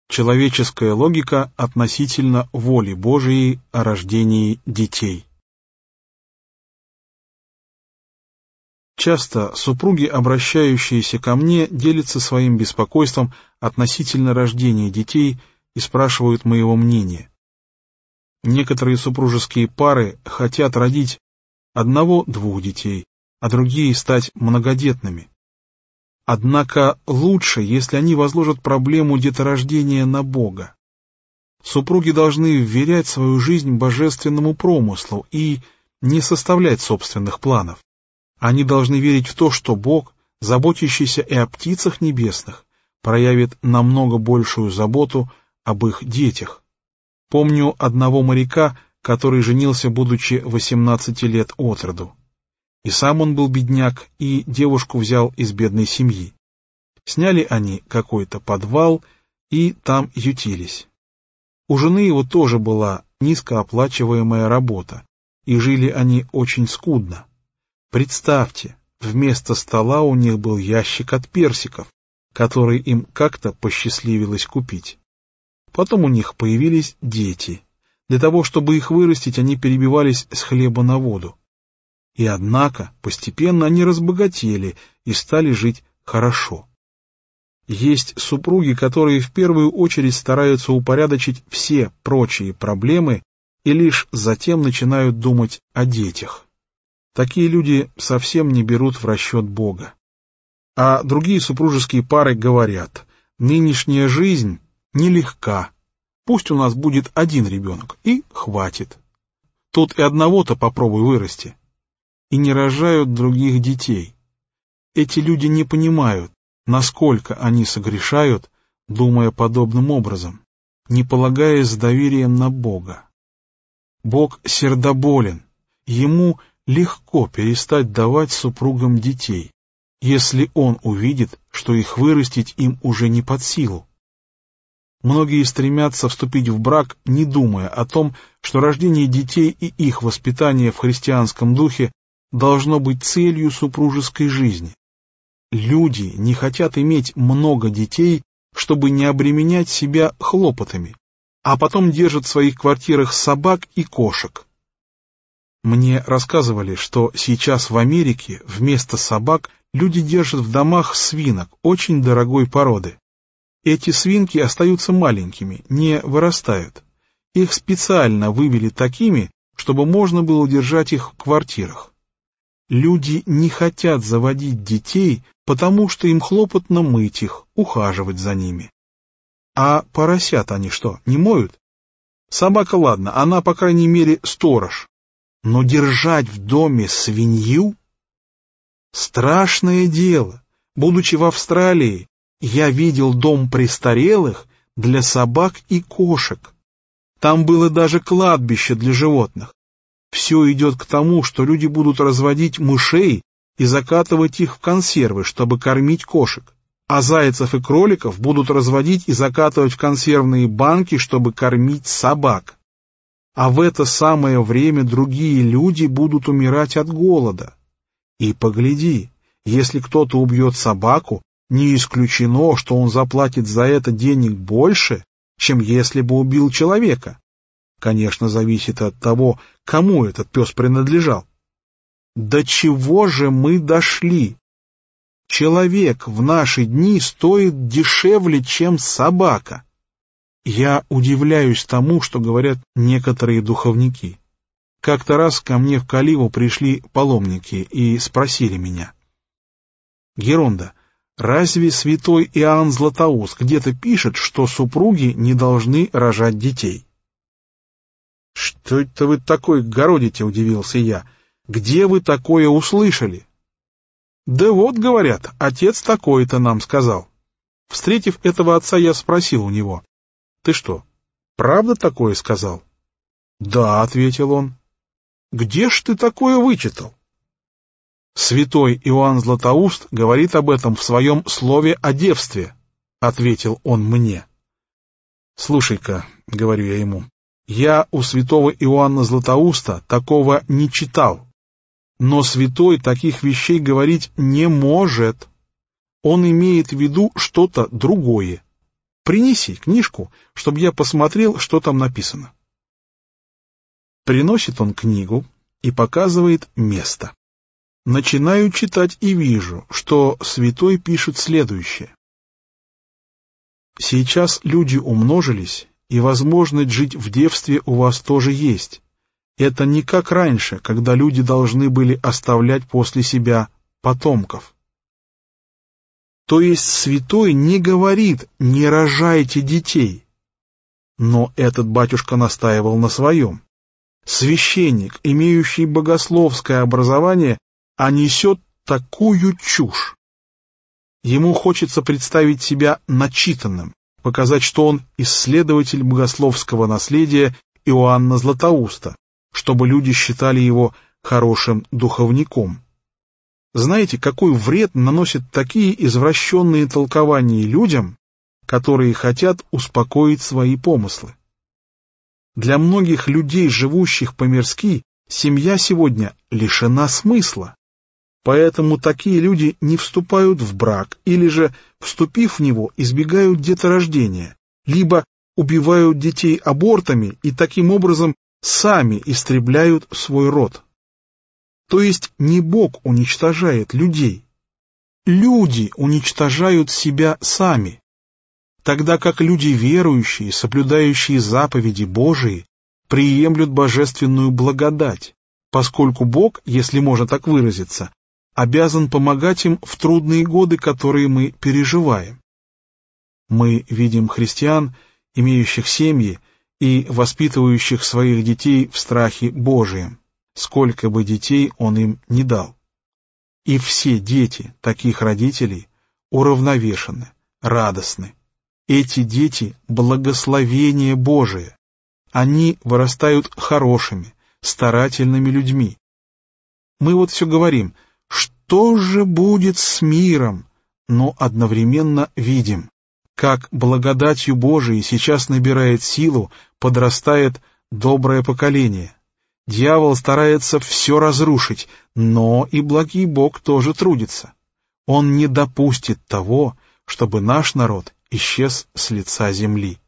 Человеческая логика относительно воли Божией о рождении детей. Часто супруги, обращающиеся ко мне, делятся своим беспокойством относительно рождения детей и спрашивают моего мнения. Некоторые супружеские пары хотят родить 1-2 детей, а другие стать многодетными. Однако лучше, если они возложат проблему деторождения на Бога. Супруги должны вверять свою жизнь божественному промыслу и не составлять собственных планов. Они должны верить в то, что Бог, заботящийся и о птицах небесных, проявит намного большую заботу об их детях. Помню одного моряка, который женился, будучи 18 лет от роду. И сам он был бедняк, и девушку взял из бедной семьи. Сняли они какой-то подвал, и там ютились. У жены его тоже была низкооплачиваемая работа, и жили они очень скудно. Представьте, вместо стола у них был ящик от персиков, который им как-то посчастливилось купить. Потом у них появились дети. Для того, чтобы их вырастить, они перебивались с хлеба на воду. И однако постепенно они разбогатели и стали жить хорошо. Есть супруги, которые в первую очередь стараются упорядочить все прочие проблемы и лишь затем начинают думать о детях. Такие люди совсем не берут в расчет Бога. А другие супружеские пары говорят: нынешняя жизнь нелегка, пусть у нас будет 1 ребенок, и хватит. Тут и одного-то попробуй вырасти. И не рожают других детей. Эти люди не понимают, насколько они согрешают, думая подобным образом, не полагаясь с доверием на Бога. Бог сердоболен, Ему легко перестать давать супругам детей, если Он увидит, что их вырастить им уже не под силу. Многие стремятся вступить в брак, не думая о том, что рождение детей и их воспитание в христианском духе должно быть целью супружеской жизни. Люди не хотят иметь много детей, чтобы не обременять себя хлопотами, а потом держат в своих квартирах собак и кошек. Мне рассказывали, что сейчас в Америке вместо собак люди держат в домах свинок очень дорогой породы. Эти свинки остаются маленькими, не вырастают. Их специально вывели такими, чтобы можно было держать их в квартирах. Люди не хотят заводить детей, потому что им хлопотно мыть их, ухаживать за ними. А поросят они что, не моют? Собака, ладно, она, по крайней мере, сторож. Но держать в доме свинью? Страшное дело. Будучи в Австралии, я видел дом престарелых для собак и кошек. Там было даже кладбище для животных. Все идет к тому, что люди будут разводить мышей и закатывать их в консервы, чтобы кормить кошек, а зайцев и кроликов будут разводить и закатывать в консервные банки, чтобы кормить собак. А в это самое время другие люди будут умирать от голода. И погляди, если кто-то убьет собаку, не исключено, что он заплатит за это денег больше, чем если бы убил человека. Конечно, зависит от того, кому этот пес принадлежал. До чего же мы дошли? Человек в наши дни стоит дешевле, чем собака. Я удивляюсь тому, что говорят некоторые духовники. Как-то раз ко мне в Каливу пришли паломники и спросили меня: «Геронда, разве святой Иоанн Златоуст где-то пишет, что супруги не должны рожать детей?» «Что это вы такое городите?» — удивился я. «Где вы такое услышали?» «Да вот, — говорят, — отец такой-то нам сказал». Встретив этого отца, я спросил у него: «Ты что, правда такое сказал?» «Да, — ответил он». «Где ж ты такое вычитал?» «Святой Иоанн Златоуст говорит об этом в своем слове о девстве», — ответил он мне. «Слушай-ка, — говорю я ему, — я у святого Иоанна Златоуста такого не читал, но святой таких вещей говорить не может. Он имеет в виду что-то другое. принеси книжку, чтобы я посмотрел, что там написано». Приносит он книгу и показывает место. Начинаю читать и вижу, что святой пишет следующее. «Сейчас люди умножились, и возможность жить в девстве у вас тоже есть. Это не как раньше, когда люди должны были оставлять после себя потомков». То есть святой не говорит «не рожайте детей». Но этот батюшка настаивал на своем. Священник, имеющий богословское образование, а несет такую чушь. Ему хочется представить себя начитанным, показать, что он исследователь богословского наследия Иоанна Златоуста, чтобы люди считали его хорошим духовником. Знаете, какой вред наносят такие извращенные толкования людям, которые хотят успокоить свои помыслы? Для многих людей, живущих по-мирски, семья сегодня лишена смысла. Поэтому такие люди не вступают в брак или же, вступив в него, избегают деторождения, либо убивают детей абортами и таким образом сами истребляют свой род. То есть не Бог уничтожает людей. Люди уничтожают себя сами. Тогда как люди верующие, соблюдающие заповеди Божии, приемлют божественную благодать, поскольку Бог, если можно так выразиться, обязан помогать им в трудные годы, которые мы переживаем. Мы видим христиан, имеющих семьи и воспитывающих своих детей в страхе Божием, сколько бы детей Он им ни дал. И все дети таких родителей уравновешены, радостны. Эти дети — благословение Божие. Они вырастают хорошими, старательными людьми. Мы вот все говорим, что же будет с миром, но одновременно видим, как благодатью Божией сейчас набирает силу, подрастает доброе поколение. Дьявол старается все разрушить, но и благий Бог тоже трудится. Он не допустит того, чтобы наш народ исчез с лица земли.